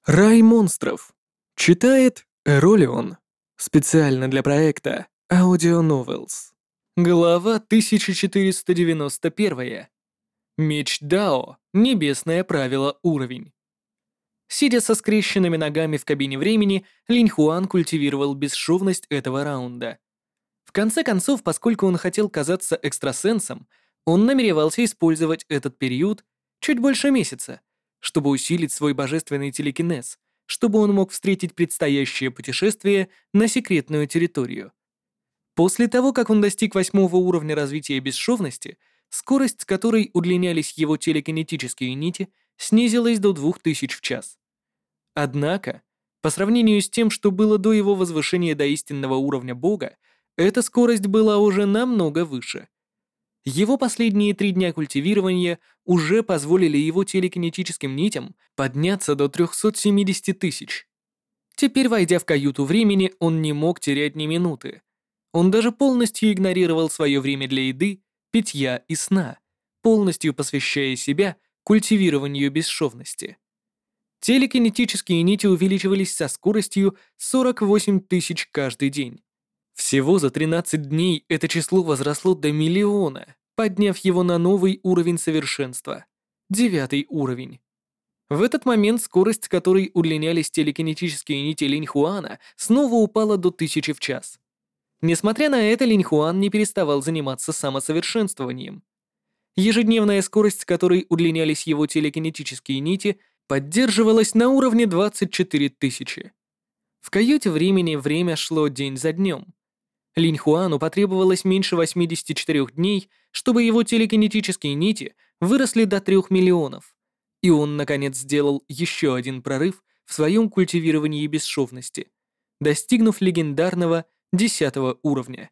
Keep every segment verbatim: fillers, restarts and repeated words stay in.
Рай монстров. Читает Эролион. Специально для проекта Audio Novels. Глава тысяча четыреста девяносто один. Меч Дао. Небесное правило уровень. Сидя со скрещенными ногами в кабине времени, Линь Хуан культивировал бесшовность этого раунда. В конце концов, поскольку он хотел казаться экстрасенсом, он намеревался использовать этот период чуть больше месяца, чтобы усилить свой божественный телекинез, чтобы он мог встретить предстоящее путешествие на секретную территорию. После того, как он достиг восьмого уровня развития бесшовности, скорость, с которой удлинялись его телекинетические нити, снизилась до двух тысяч в час. Однако, по сравнению с тем, что было до его возвышения до истинного уровня бога, эта скорость была уже намного выше. Его последние три дня культивирования уже позволили его телекинетическим нитям подняться до трёхсот семидесяти тысяч. Теперь, войдя в каюту времени, он не мог терять ни минуты. Он даже полностью игнорировал свое время для еды, питья и сна, полностью посвящая себя культивированию бесшовности. Телекинетические нити увеличивались со скоростью сорок восемь тысяч каждый день. Всего за тринадцать дней это число возросло до миллиона, подняв его на новый уровень совершенства. Девятый уровень. В этот момент скорость, с которой удлинялись телекинетические нити Линь Хуана, снова упала до тысячи в час. Несмотря на это, Линь Хуан не переставал заниматься самосовершенствованием. Ежедневная скорость, с которой удлинялись его телекинетические нити, поддерживалась на уровне двадцать четыре тысячи. В каюте времени время шло день за днем. Линь Хуану потребовалось меньше восьмидесяти четырёх дней, чтобы его телекинетические нити выросли до трёх миллионов, и он, наконец, сделал еще один прорыв в своем культивировании бесшовности, достигнув легендарного десятого уровня.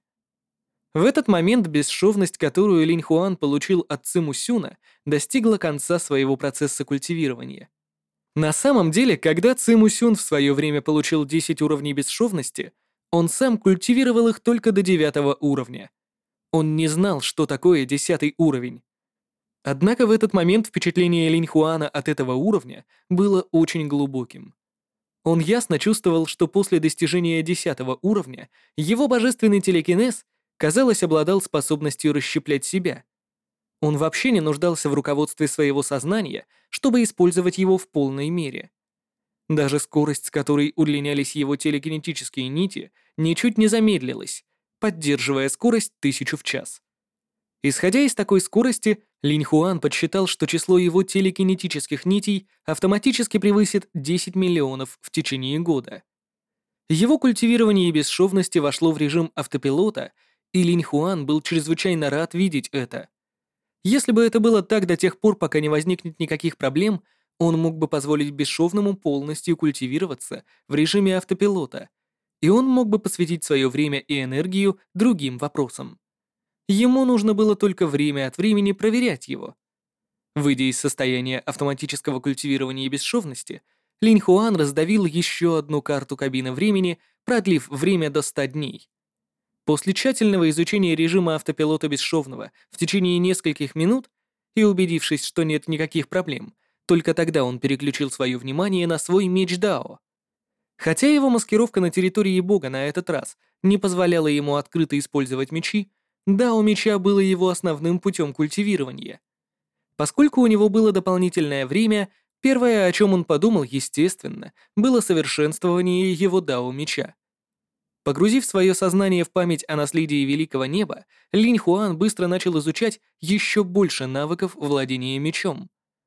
В этот момент бесшовность, которую Линь Хуан получил от Циму Сюна, достигла конца своего процесса культивирования. На самом деле, когда Циму Сюн в свое время получил десять уровней бесшовности, он сам культивировал их только до девятого уровня. Он не знал, что такое десятый уровень. Однако в этот момент впечатление Линь Хуана от этого уровня было очень глубоким. Он ясно чувствовал, что после достижения десятого уровня его божественный телекинез, казалось, обладал способностью расщеплять себя. Он вообще не нуждался в руководстве своего сознания, чтобы использовать его в полной мере. Даже скорость, с которой удлинялись его телекинетические нити, ничуть не замедлилась, поддерживая скорость тысячу в час. Исходя из такой скорости, Линь Хуан подсчитал, что число его телекинетических нитей автоматически превысит десять миллионов в течение года. Его культивирование бесшовности вошло в режим автопилота, и Линь Хуан был чрезвычайно рад видеть это. Если бы это было так до тех пор, пока не возникнет никаких проблем, он мог бы позволить бесшовному полностью культивироваться в режиме автопилота, и он мог бы посвятить свое время и энергию другим вопросам. Ему нужно было только время от времени проверять его. Выйдя из состояния автоматического культивирования бесшовности, Линь Хуан раздавил еще одну карту кабины времени, продлив время до ста дней. После тщательного изучения режима автопилота бесшовного в течение нескольких минут и убедившись, что нет никаких проблем, только тогда он переключил свое внимание на свой меч Дао. Хотя его маскировка на территории бога на этот раз не позволяла ему открыто использовать мечи, Дао меча было его основным путем культивирования. Поскольку у него было дополнительное время, первое, о чем он подумал, естественно, было совершенствование его Дао меча. Погрузив свое сознание в память о наследии Великого Неба, Линь Хуан быстро начал изучать еще больше навыков владения мечом.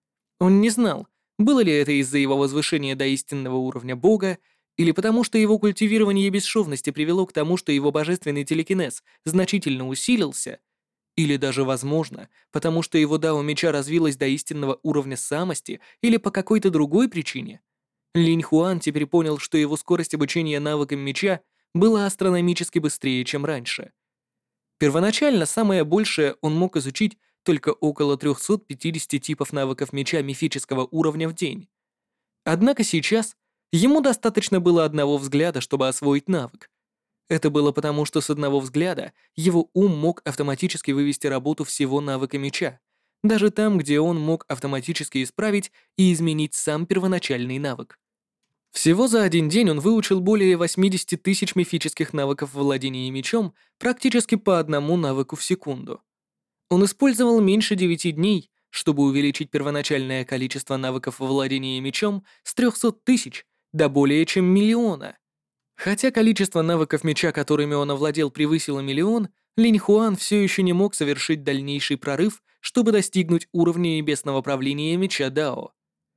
Он не знал, было ли это из-за его возвышения до истинного уровня бога, или потому что его культивирование бесшовности привело к тому, что его божественный телекинез значительно усилился, или даже, возможно, потому что его дао меча развилось до истинного уровня самости, или по какой-то другой причине. Линь Хуан теперь понял, что его скорость обучения навыкам меча была астрономически быстрее, чем раньше. Первоначально самое большее он мог изучить только около трёхсот пятидесяти типов навыков меча мифического уровня в день. Однако сейчас ему достаточно было одного взгляда, чтобы освоить навык. Это было потому, что с одного взгляда его ум мог автоматически вывести работу всего навыка меча, даже там, где он мог автоматически исправить и изменить сам первоначальный навык. Всего за один день он выучил более восемьдесят тысяч мифических навыков владения мечом практически по одному навыку в секунду. Он использовал меньше девяти дней, чтобы увеличить первоначальное количество навыков владения мечом с трёхсот тысяч до более чем миллиона. Хотя количество навыков меча, которыми он овладел, превысило миллион, Линь Хуан все еще не мог совершить дальнейший прорыв, чтобы достигнуть уровня небесного правления меча Дао.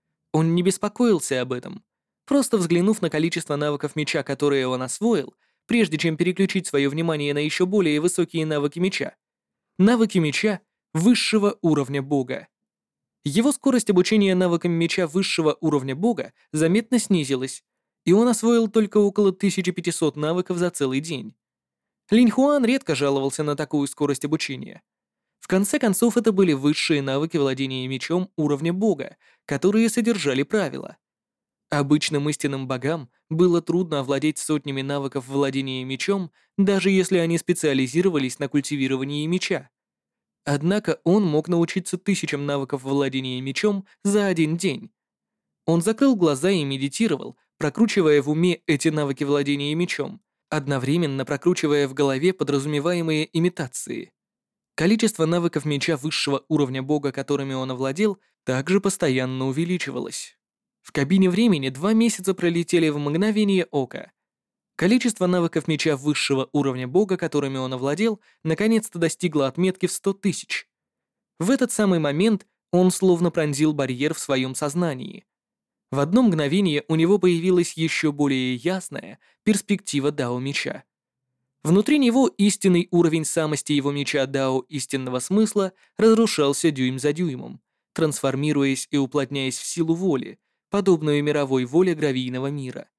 Он не беспокоился об этом. Просто взглянув на количество навыков меча, которые он освоил, прежде чем переключить свое внимание на еще более высокие навыки меча. Навыки меча высшего уровня бога. Его скорость обучения навыкам меча высшего уровня бога заметно снизилась, и он освоил только около тысячи пятисот навыков за целый день. Линь Хуан редко жаловался на такую скорость обучения. В конце концов, это были высшие навыки владения мечом уровня бога, которые содержали правила. Обычным истинным богам было трудно овладеть сотнями навыков владения мечом, даже если они специализировались на культивировании меча. Однако он мог научиться тысячам навыков владения мечом за один день. Он закрыл глаза и медитировал, прокручивая в уме эти навыки владения мечом, одновременно прокручивая в голове подразумеваемые имитации. Количество навыков меча высшего уровня бога, которыми он овладел, также постоянно увеличивалось. В кабине времени два месяца пролетели в мгновение ока. Количество навыков меча высшего уровня бога, которыми он овладел, наконец-то достигло отметки в сто тысяч. В этот самый момент он словно пронзил барьер в своем сознании. В одно мгновение у него появилась еще более ясная перспектива Дао меча. Внутри него истинный уровень самости его меча Дао истинного смысла разрушался дюйм за дюймом, трансформируясь и уплотняясь в силу воли, подобную мировой воле гравийного мира.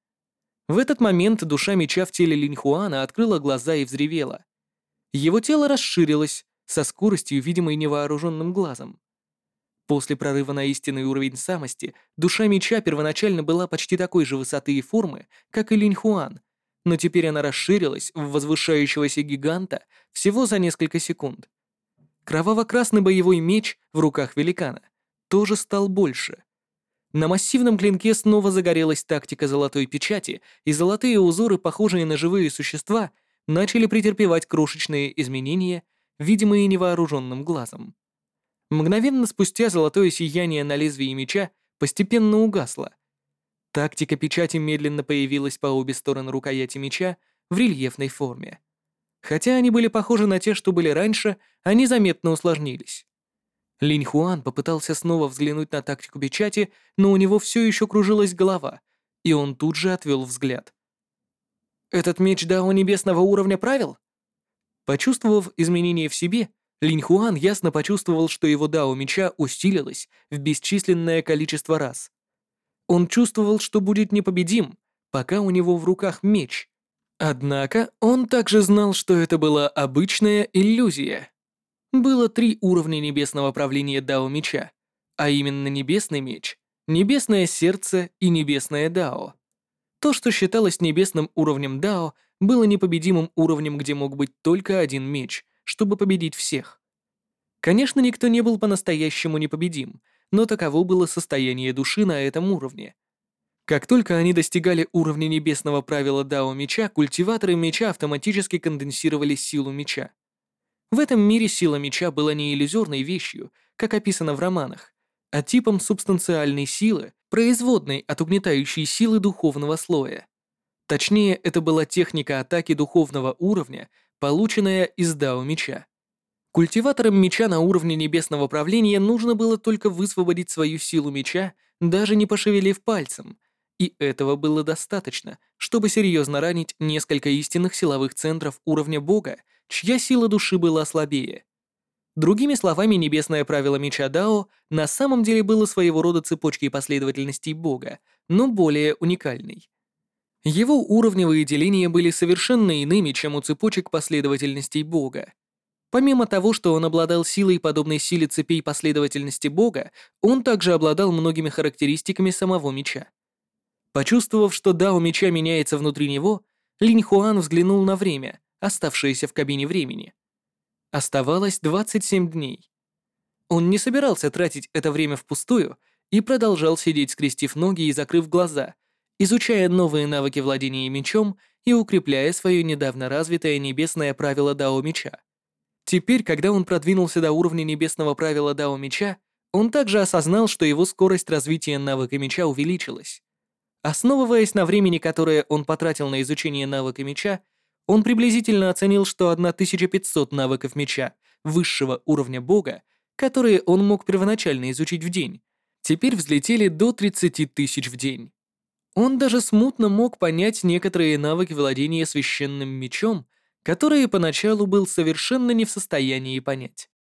В этот момент душа меча в теле Линь Хуана открыла глаза и взревела. Его тело расширилось со скоростью, видимой невооруженным глазом. После прорыва на истинный уровень самости, душа меча первоначально была почти такой же высоты и формы, как и Линь Хуан, но теперь она расширилась в возвышающегося гиганта всего за несколько секунд. Кроваво-красный боевой меч в руках великана тоже стал больше. На массивном клинке снова загорелась тактика золотой печати, и золотые узоры, похожие на живые существа, начали претерпевать крошечные изменения, видимые невооруженным глазом. Мгновенно спустя золотое сияние на лезвии меча постепенно угасло. Тактика печати медленно появилась по обе стороны рукояти меча в рельефной форме. Хотя они были похожи на те, что были раньше, они заметно усложнились. Линь Хуан попытался снова взглянуть на тактику печати, но у него все еще кружилась голова, и он тут же отвел взгляд. «Этот меч Дао небесного уровня правил?» Почувствовав изменения в себе, Линь Хуан ясно почувствовал, что его Дао меча усилилось в бесчисленное количество раз. Он чувствовал, что будет непобедим, пока у него в руках меч. Однако он также знал, что это была обычная иллюзия. Было три уровня небесного правления Дао меча, а именно небесный меч, небесное сердце и небесное Дао. То, что считалось небесным уровнем Дао, было непобедимым уровнем, где мог быть только один меч, чтобы победить всех. Конечно, никто не был по-настоящему непобедим, но таково было состояние души на этом уровне. Как только они достигали уровня небесного правила Дао меча, культиваторы меча автоматически конденсировали силу меча. В этом мире сила меча была не иллюзорной вещью, как описано в романах, а типом субстанциальной силы, производной от угнетающей силы духовного слоя. Точнее, это была техника атаки духовного уровня, полученная из Дао меча. Культиваторам меча на уровне небесного правления нужно было только высвободить свою силу меча, даже не пошевелив пальцем, и этого было достаточно, чтобы серьезно ранить несколько истинных силовых центров уровня бога, чья сила души была слабее. Другими словами, небесное правило меча Дао на самом деле было своего рода цепочкой последовательностей бога, но более уникальной. Его уровневые деления были совершенно иными, чем у цепочек последовательностей бога. Помимо того, что он обладал силой, подобной силе цепей последовательности бога, он также обладал многими характеристиками самого меча. Почувствовав, что Дао меча меняется внутри него, Линь Хуан взглянул на время, оставшееся в кабине времени. Оставалось двадцать семь дней. Он не собирался тратить это время впустую и продолжал сидеть, скрестив ноги и закрыв глаза, изучая новые навыки владения мечом и укрепляя свое недавно развитое небесное правило Дао Меча. Теперь, когда он продвинулся до уровня небесного правила Дао Меча, он также осознал, что его скорость развития навыка меча увеличилась. Основываясь на времени, которое он потратил на изучение навыка меча, он приблизительно оценил, что тысяча пятьсот навыков меча высшего уровня бога, которые он мог первоначально изучить в день, теперь взлетели до тридцати тысяч в день. Он даже смутно мог понять некоторые навыки владения священным мечом, которые поначалу был совершенно не в состоянии понять.